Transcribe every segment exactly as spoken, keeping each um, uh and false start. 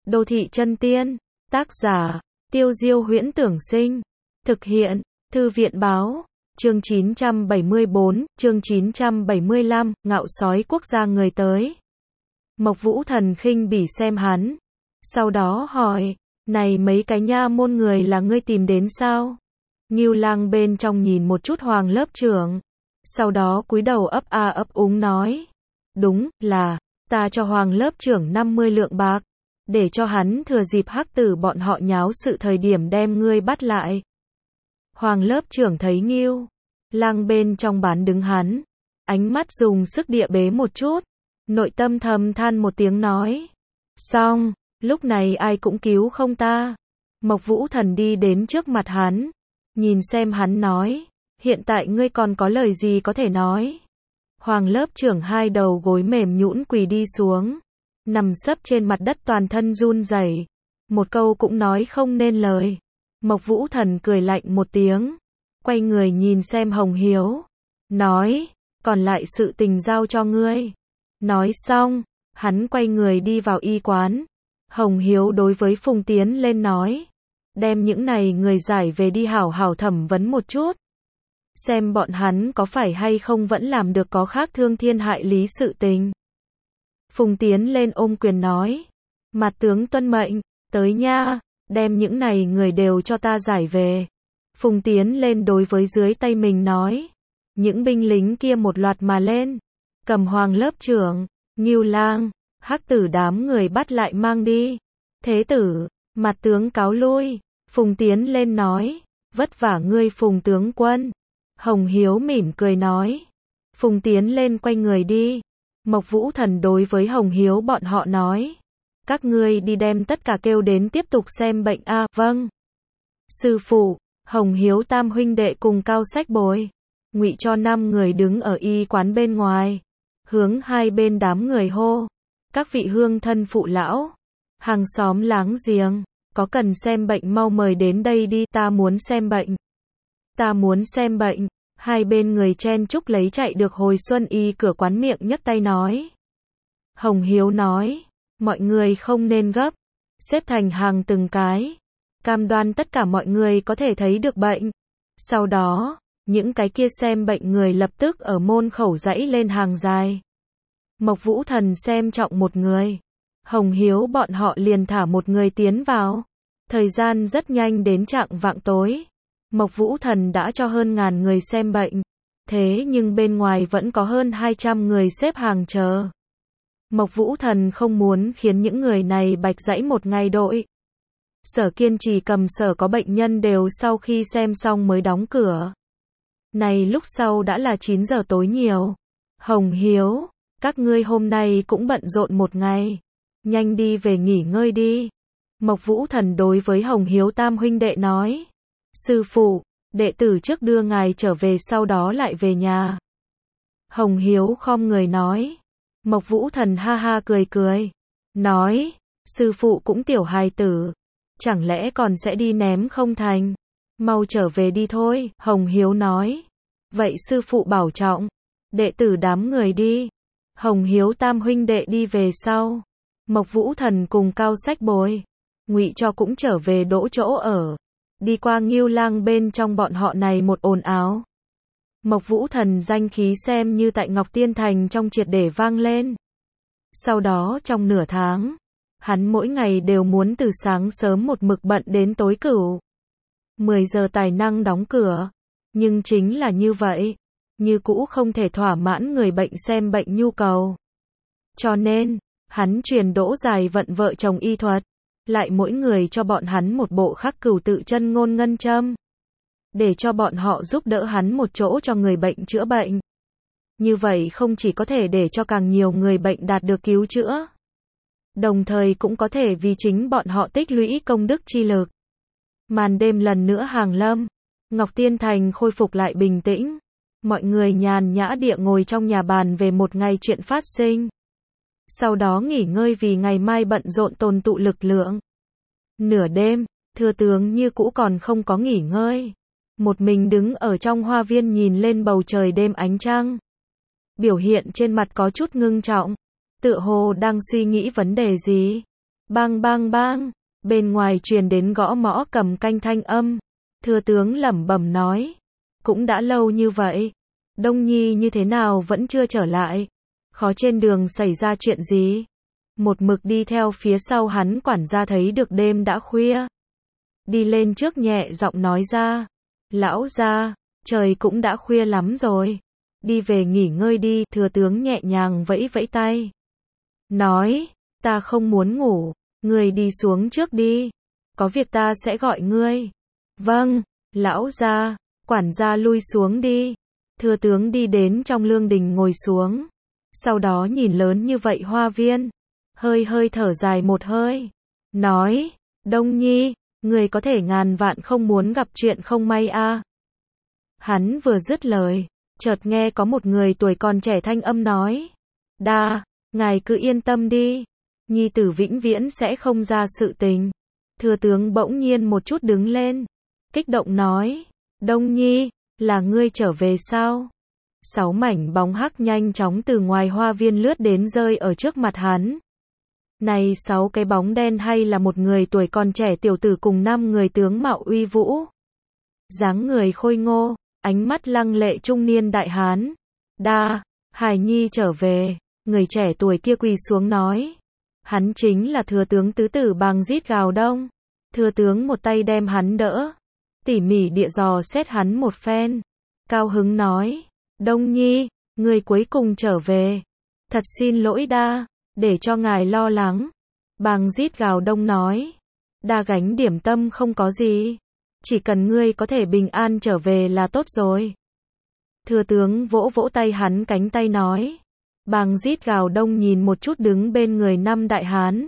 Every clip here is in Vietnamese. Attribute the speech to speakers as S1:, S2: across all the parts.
S1: Đô thị chân tiên, tác giả, Tiêu Diêu Huyễn Tưởng Sinh, thực hiện, Thư viện báo, chương chín trăm bảy mươi bốn, chương chín trăm bảy mươi lăm, ngạo sói quốc gia người tới. Mộc Vũ Thần khinh bỉ xem hắn, sau đó hỏi, này mấy cái nha môn người là ngươi tìm đến sao? Ngưu Lang bên trong nhìn một chút Hoàng lớp trưởng, sau đó cúi đầu ấp a ấp úng nói, đúng, là, ta cho Hoàng lớp trưởng năm mươi lượng bạc, để cho hắn thừa dịp hắc tử bọn họ nháo sự thời điểm đem ngươi bắt lại. Hoàng lớp trưởng thấy Ngưu Lang bên trong bán đứng hắn, ánh mắt dùng sức địa bế một chút, nội tâm thầm than một tiếng nói, xong, lúc này ai cũng cứu không ta. Mộc Vũ Thần đi đến trước mặt hắn, nhìn xem hắn nói, hiện tại ngươi còn có lời gì có thể nói. Hoàng lớp trưởng hai đầu gối mềm nhũn quỳ đi xuống, nằm sấp trên mặt đất toàn thân run rẩy, một câu cũng nói không nên lời. Mộc Vũ Thần cười lạnh một tiếng, quay người nhìn xem Hồng Hiếu, nói, còn lại sự tình giao cho ngươi. Nói xong, hắn quay người đi vào y quán. Hồng Hiếu đối với Phùng Tiến lên nói, đem những này người giải về đi hảo hảo thẩm vấn một chút, xem bọn hắn có phải hay không vẫn làm được có khác thương thiên hại lý sự tình. Phùng Tiến lên ôm quyền nói, mặt tướng tuân mệnh, tới nha, đem những này người đều cho ta giải về. Phùng Tiến lên đối với dưới tay mình nói, những binh lính kia một loạt mà lên, cầm Hoàng lớp trưởng, Ngưu Lang, hắc tử đám người bắt lại mang đi. Thế tử, mặt tướng cáo lui. Phùng Tiến lên nói, vất vả ngươi Phùng tướng quân. Hồng Hiếu mỉm cười nói, Phùng Tiến lên quay người đi. Mộc Vũ Thần đối với Hồng Hiếu bọn họ nói, các ngươi đi đem tất cả kêu đến tiếp tục xem bệnh a. À, vâng. Sư phụ, Hồng Hiếu tam huynh đệ cùng Cao Sách Bồi, Ngụy cho năm người đứng ở y quán bên ngoài, hướng hai bên đám người hô, các vị hương thân phụ lão, hàng xóm láng giềng, có cần xem bệnh mau mời đến đây đi, ta muốn xem bệnh. Ta muốn xem bệnh. Hai bên người chen chúc lấy chạy được hồi xuân y cửa quán miệng nhấc tay nói. Hồng Hiếu nói, mọi người không nên gấp, xếp thành hàng từng cái, cam đoan tất cả mọi người có thể thấy được bệnh. Sau đó, những cái kia xem bệnh người lập tức ở môn khẩu dãy lên hàng dài. Mộc Vũ Thần xem trọng một người, Hồng Hiếu bọn họ liền thả một người tiến vào. Thời gian rất nhanh đến chạng vạng tối. Mộc Vũ Thần đã cho hơn ngàn người xem bệnh, thế nhưng bên ngoài vẫn có hơn hai trăm người xếp hàng chờ. Mộc Vũ Thần không muốn khiến những người này bạch dãy một ngày đội. Sở Kiên Trì cầm sở có bệnh nhân đều sau khi xem xong mới đóng cửa. Này lúc sau đã là chín giờ tối nhiều. Hồng Hiếu, các ngươi hôm nay cũng bận rộn một ngày, nhanh đi về nghỉ ngơi đi. Mộc Vũ Thần đối với Hồng Hiếu tam huynh đệ nói, sư phụ, đệ tử trước đưa ngài trở về sau đó lại về nhà. Hồng Hiếu khom người nói. Mộc Vũ Thần ha ha cười cười, nói, sư phụ cũng tiểu hài tử, chẳng lẽ còn sẽ đi ném không thành, mau trở về đi thôi. Hồng Hiếu nói, vậy sư phụ bảo trọng, đệ tử đám người đi. Hồng Hiếu tam huynh đệ đi về sau, Mộc Vũ Thần cùng Cao Sách Bồi, Ngụy cho cũng trở về đỗ chỗ ở. Đi qua Ngưu Lang bên trong bọn họ này một ồn ào. Mộc Vũ Thần danh khí xem như tại Ngọc Tiên Thành trong triệt để vang lên. Sau đó trong nửa tháng, hắn mỗi ngày đều muốn từ sáng sớm một mực bận đến tối cửu. mười giờ tài năng đóng cửa. Nhưng chính là như vậy, như cũ không thể thỏa mãn người bệnh xem bệnh nhu cầu. Cho nên, hắn truyền đỗ dài vận vợ chồng y thuật. Lại mỗi người cho bọn hắn một bộ khắc cửu tự chân ngôn ngân châm, để cho bọn họ giúp đỡ hắn một chỗ cho người bệnh chữa bệnh. Như vậy không chỉ có thể để cho càng nhiều người bệnh đạt được cứu chữa, đồng thời cũng có thể vì chính bọn họ tích lũy công đức chi lực. Màn đêm lần nữa hàng lâm, Ngọc Tiên Thành khôi phục lại bình tĩnh, mọi người nhàn nhã địa ngồi trong nhà bàn về một ngày chuyện phát sinh. Sau đó nghỉ ngơi vì ngày mai bận rộn tồn tụ lực lượng. Nửa đêm, thừa tướng như cũ còn không có nghỉ ngơi. Một mình đứng ở trong hoa viên nhìn lên bầu trời đêm ánh trăng. Biểu hiện trên mặt có chút ngưng trọng, tựa hồ đang suy nghĩ vấn đề gì. Bang bang bang, bên ngoài truyền đến gõ mõ cầm canh thanh âm. Thừa tướng lẩm bẩm nói, cũng đã lâu như vậy, Đông Nhi như thế nào vẫn chưa trở lại? Khó trên đường xảy ra chuyện gì? Một mực đi theo phía sau hắn quản gia thấy được đêm đã khuya. Đi lên trước nhẹ giọng nói ra, lão gia, trời cũng đã khuya lắm rồi. Đi về nghỉ ngơi đi, thừa tướng nhẹ nhàng vẫy vẫy tay. Nói, ta không muốn ngủ, ngươi đi xuống trước đi. Có việc ta sẽ gọi ngươi. Vâng, lão gia, quản gia lui xuống đi. Thừa tướng đi đến trong lương đình ngồi xuống. Sau đó nhìn lớn như vậy hoa viên. Hơi hơi thở dài một hơi. Nói, Đông Nhi, người có thể ngàn vạn không muốn gặp chuyện không may a. Hắn vừa dứt lời, chợt nghe có một người tuổi còn trẻ thanh âm nói. Đa, ngài cứ yên tâm đi. Nhi tử vĩnh viễn sẽ không ra sự tình. Thừa tướng bỗng nhiên một chút đứng lên. Kích động nói, Đông Nhi, là ngươi trở về sao? Sáu mảnh bóng hắc nhanh chóng từ ngoài hoa viên lướt đến rơi ở trước mặt hắn. Này sáu cái bóng đen hay là một người tuổi còn trẻ tiểu tử cùng năm người tướng mạo uy vũ. Dáng người khôi ngô, ánh mắt lăng lệ trung niên đại hán. Đa, Hải Nhi trở về, người trẻ tuổi kia quỳ xuống nói. Hắn chính là thừa tướng tứ tử Bàng Giết Gào Đông. Thừa tướng một tay đem hắn đỡ, tỉ mỉ địa dò xét hắn một phen. Cao hứng nói, Đông Nhi, người cuối cùng trở về. Thật xin lỗi Đa, để cho ngài lo lắng. Bàng Giết Gào Đông nói, Đa gánh điểm tâm không có gì. Chỉ cần ngươi có thể bình an trở về là tốt rồi. Thừa tướng vỗ vỗ tay hắn cánh tay nói. Bàng Giết Gào Đông nhìn một chút đứng bên người năm đại hán.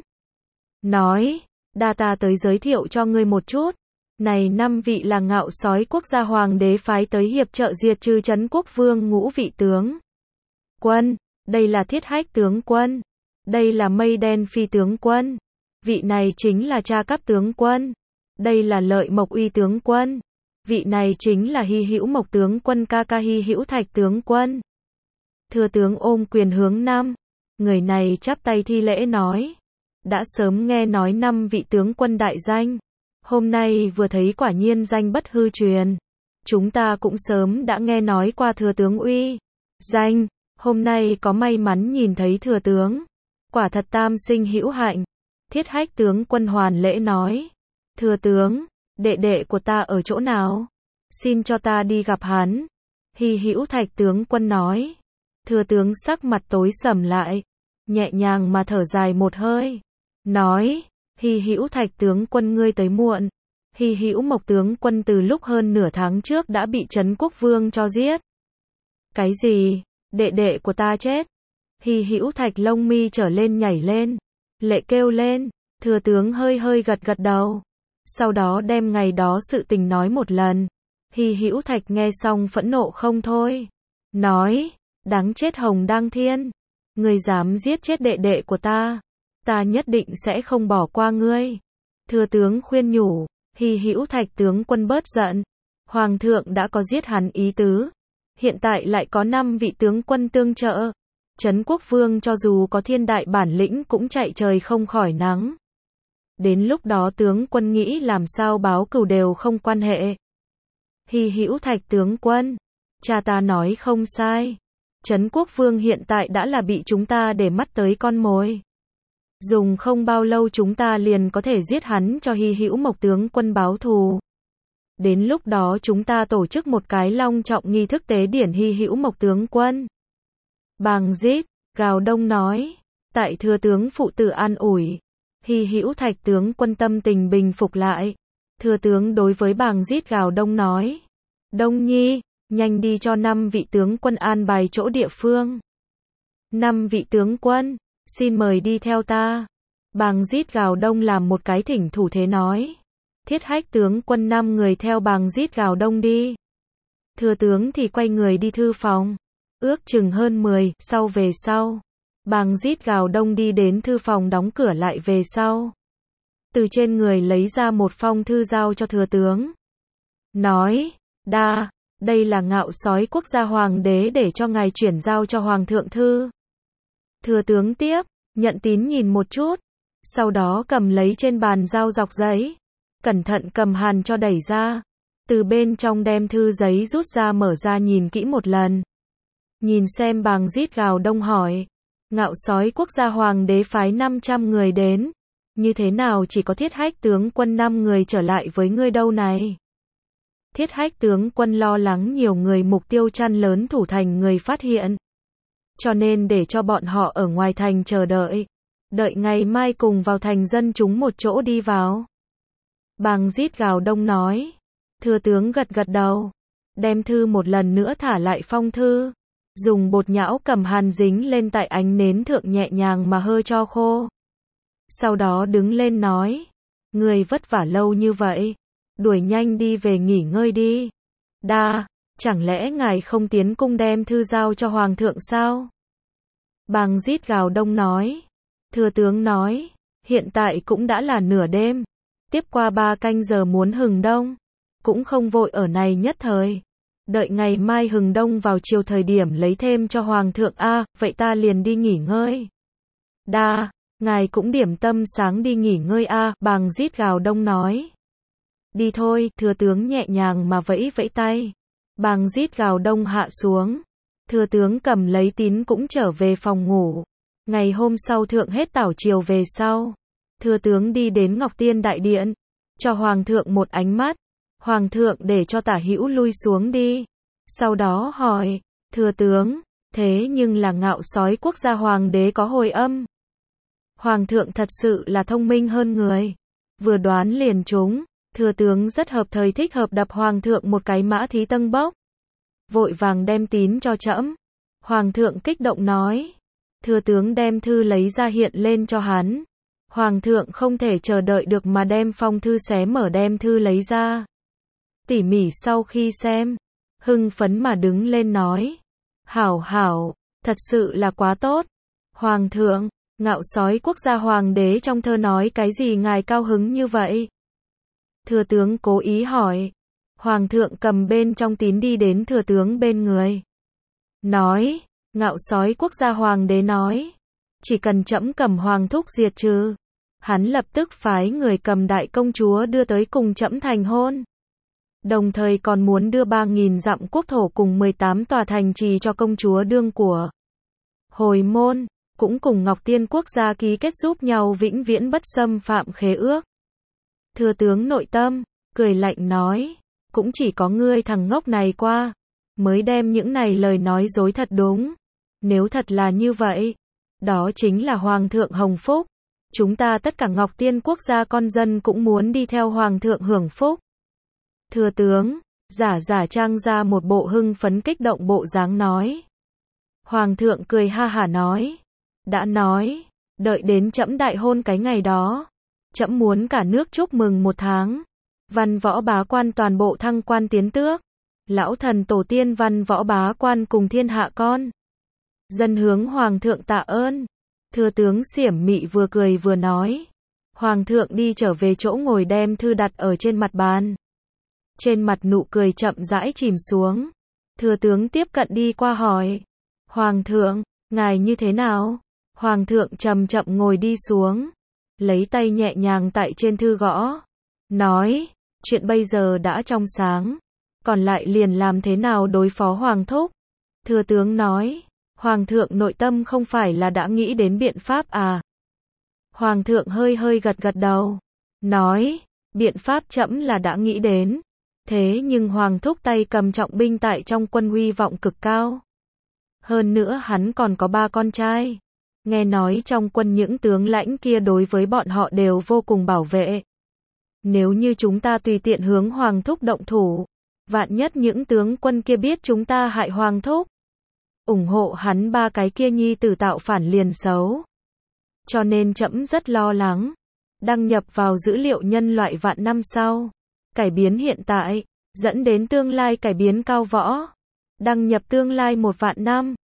S1: Nói, Đa ta tới giới thiệu cho ngươi một chút. Này năm vị là Ngạo Sói quốc gia hoàng đế phái tới hiệp trợ diệt trừ Trấn Quốc Vương ngũ vị tướng quân. Đây là Thiết Hách tướng quân. Đây là Mây Đen phi tướng quân. Vị này chính là Cha Cáp tướng quân. Đây là Lợi Mộc Uy tướng quân. Vị này chính là Hy Hữu Mộc tướng quân ca ca Hy Hữu Thạch tướng quân. Thừa tướng ôm quyền hướng năm. Người này chắp tay thi lễ nói. Đã sớm nghe nói năm vị tướng quân đại danh. Hôm nay vừa thấy quả nhiên danh bất hư truyền. Chúng ta cũng sớm đã nghe nói qua thừa tướng uy danh. Hôm nay có may mắn nhìn thấy thừa tướng. Quả thật tam sinh hữu hạnh. Thiết Hách tướng quân hoàn lễ nói. Thừa tướng, đệ đệ của ta ở chỗ nào? Xin cho ta đi gặp hắn. Hy Hữu Thạch tướng quân nói. Thừa tướng sắc mặt tối sầm lại. Nhẹ nhàng mà thở dài một hơi. Nói, Hy Hữu Thạch tướng quân ngươi tới muộn. Hy Hữu Mộc tướng quân từ lúc hơn nửa tháng trước đã bị Trấn Quốc Vương cho giết. Cái gì? Đệ đệ của ta chết? Hy Hữu Thạch lông mi trở lên nhảy lên. Lệ kêu lên. Thừa tướng hơi hơi gật gật đầu. Sau đó đem ngày đó sự tình nói một lần. Hy Hữu Thạch nghe xong phẫn nộ không thôi. Nói, đáng chết Hồng Đăng Thiên. Ngươi dám giết chết đệ đệ của ta. Ta nhất định sẽ không bỏ qua ngươi. Thừa tướng khuyên nhủ. Hy Hữu Thạch tướng quân bớt giận. Hoàng thượng đã có giết hắn ý tứ. Hiện tại lại có năm vị tướng quân tương trợ. Trấn Quốc Vương cho dù có thiên đại bản lĩnh cũng chạy trời không khỏi nắng. Đến lúc đó tướng quân nghĩ làm sao báo cừu đều không quan hệ. Hy Hữu Thạch tướng quân. Cha ta nói không sai. Trấn Quốc Vương hiện tại đã là bị chúng ta để mắt tới con mồi. Dùng không bao lâu chúng ta liền có thể giết hắn cho Hy Hữu Mộc tướng quân báo thù. Đến lúc đó chúng ta tổ chức một cái long trọng nghi thức tế điển Hy Hữu Mộc tướng quân. Bàng Giết Gào Đông nói. Tại thừa tướng phụ tử an ủi. Hy Hữu Thạch tướng quân tâm tình bình phục lại. Thừa tướng đối với Bàng Giết Gào Đông nói. Đông Nhi, nhanh đi cho năm vị tướng quân an bài chỗ địa phương. Năm vị tướng quân, xin mời đi theo ta. Bàng Giết Gào Đông làm một cái thỉnh thủ thế nói. Thiết Hách tướng quân năm người theo Bàng Giết Gào Đông đi. Thừa tướng thì quay người đi thư phòng. Ước chừng hơn mười, sau về sau. Bàng Giết Gào Đông đi đến thư phòng đóng cửa lại về sau. Từ trên người lấy ra một phong thư giao cho thừa tướng. Nói, Đa, đây là Ngạo Sói quốc gia hoàng đế để cho ngài chuyển giao cho hoàng thượng thư. Thừa tướng tiếp, nhận tín nhìn một chút. Sau đó cầm lấy trên bàn dao dọc giấy, cẩn thận cầm hàn cho đẩy ra. Từ bên trong đem thư giấy rút ra mở ra nhìn kỹ một lần. Nhìn xem Bàng rít gào đông hỏi. Ngạo sói quốc gia hoàng đế phái năm trăm người đến. Như thế nào chỉ có Thiết Hách tướng quân năm người trở lại với ngươi đâu này? Thiết Hách tướng quân lo lắng nhiều người mục tiêu chăn lớn thủ thành người phát hiện. Cho nên để cho bọn họ ở ngoài thành chờ đợi. Đợi ngày mai cùng vào thành dân chúng một chỗ đi vào. Bàng rít gào đông nói. Thừa tướng gật gật đầu. Đem thư một lần nữa thả lại phong thư. Dùng bột nhão cầm hàn dính lên tại ánh nến thượng nhẹ nhàng mà hơ cho khô. Sau đó đứng lên nói. Người vất vả lâu như vậy. Đuổi nhanh đi về nghỉ ngơi đi. Đa, chẳng lẽ ngài không tiến cung đem thư giao cho hoàng thượng sao? Bàng rít gào đông nói. Thừa tướng nói. Hiện tại cũng đã là nửa đêm. Tiếp qua ba canh giờ muốn hừng đông. Cũng không vội ở này nhất thời. Đợi ngày mai hừng đông vào chiều thời điểm lấy thêm cho hoàng thượng a, à, vậy ta liền đi nghỉ ngơi. Đa, ngài cũng điểm tâm sáng đi nghỉ ngơi a, à, Bàng rít gào đông nói. Đi thôi, thừa tướng nhẹ nhàng mà vẫy vẫy tay. Bàng rít gào đông hạ xuống. Thừa tướng cầm lấy tín cũng trở về phòng ngủ. Ngày hôm sau thượng hết tảo triều về sau. Thừa tướng đi đến Ngọc Tiên Đại Điện. Cho hoàng thượng một ánh mắt. Hoàng thượng để cho Tả Hữu lui xuống đi. Sau đó hỏi, thừa tướng, thế nhưng là ngạo sói quốc gia hoàng đế có hồi âm. Hoàng thượng thật sự là thông minh hơn người. Vừa đoán liền trúng, thừa tướng rất hợp thời thích hợp đập hoàng thượng một cái mã thí tân bốc. Vội vàng đem tín cho trẫm. Hoàng thượng kích động nói. Thừa tướng đem thư lấy ra hiện lên cho hắn. Hoàng thượng không thể chờ đợi được mà đem phong thư xé mở đem thư lấy ra. Tỉ mỉ sau khi xem, hưng phấn mà đứng lên nói. Hảo hảo, thật sự là quá tốt. Hoàng thượng, ngạo sói quốc gia hoàng đế trong thơ nói cái gì ngài cao hứng như vậy? Thừa tướng cố ý hỏi. Hoàng thượng cầm bên trong tín đi đến thừa tướng bên người. Nói, ngạo sói quốc gia hoàng đế nói. Chỉ cần trẫm cầm hoàng thúc diệt trừ. Hắn lập tức phái người cầm đại công chúa đưa tới cùng trẫm thành hôn. Đồng thời còn muốn đưa ba nghìn dặm quốc thổ cùng mười tám tòa thành trì cho công chúa đương của. Hồi môn, cũng cùng Ngọc Tiên quốc gia ký kết giúp nhau vĩnh viễn bất xâm phạm khế ước. Thừa tướng nội tâm, cười lạnh nói, cũng chỉ có ngươi thằng ngốc này qua, mới đem những này lời nói dối thật đúng. Nếu thật là như vậy, đó chính là Hoàng thượng hồng phúc. Chúng ta tất cả Ngọc Tiên quốc gia con dân cũng muốn đi theo Hoàng thượng hưởng phúc. Thừa tướng, giả giả trang ra một bộ hưng phấn kích động bộ dáng nói. Hoàng thượng cười ha hả nói. Đã nói, đợi đến trẫm đại hôn cái ngày đó. Trẫm muốn cả nước chúc mừng một tháng. Văn võ bá quan toàn bộ thăng quan tiến tước. Lão thần tổ tiên văn võ bá quan cùng thiên hạ con. Dân hướng Hoàng thượng tạ ơn. Thừa tướng xiểm mị vừa cười vừa nói. Hoàng thượng đi trở về chỗ ngồi đem thư đặt ở trên mặt bàn. Trên mặt nụ cười chậm rãi chìm xuống. Thừa tướng tiếp cận đi qua hỏi. Hoàng thượng, ngài như thế nào? Hoàng thượng chậm chậm ngồi đi xuống. Lấy tay nhẹ nhàng tại trên thư gõ. Nói, chuyện bây giờ đã trong sáng. Còn lại liền làm thế nào đối phó Hoàng thúc? Thừa tướng nói. Hoàng thượng nội tâm không phải là đã nghĩ đến biện pháp à? Hoàng thượng hơi hơi gật gật đầu. Nói, biện pháp trẫm là đã nghĩ đến. Thế nhưng Hoàng thúc tay cầm trọng binh tại trong quân uy vọng cực cao. Hơn nữa hắn còn có ba con trai. Nghe nói trong quân những tướng lãnh kia đối với bọn họ đều vô cùng bảo vệ. Nếu như chúng ta tùy tiện hướng Hoàng thúc động thủ, vạn nhất những tướng quân kia biết chúng ta hại Hoàng thúc, ủng hộ hắn ba cái kia nhi tử tạo phản liền xấu. Cho nên trẫm rất lo lắng. Đăng nhập vào dữ liệu nhân loại vạn năm sau. Cải biến hiện tại, dẫn đến tương lai cải biến cao võ. Đăng nhập tương lai một vạn năm.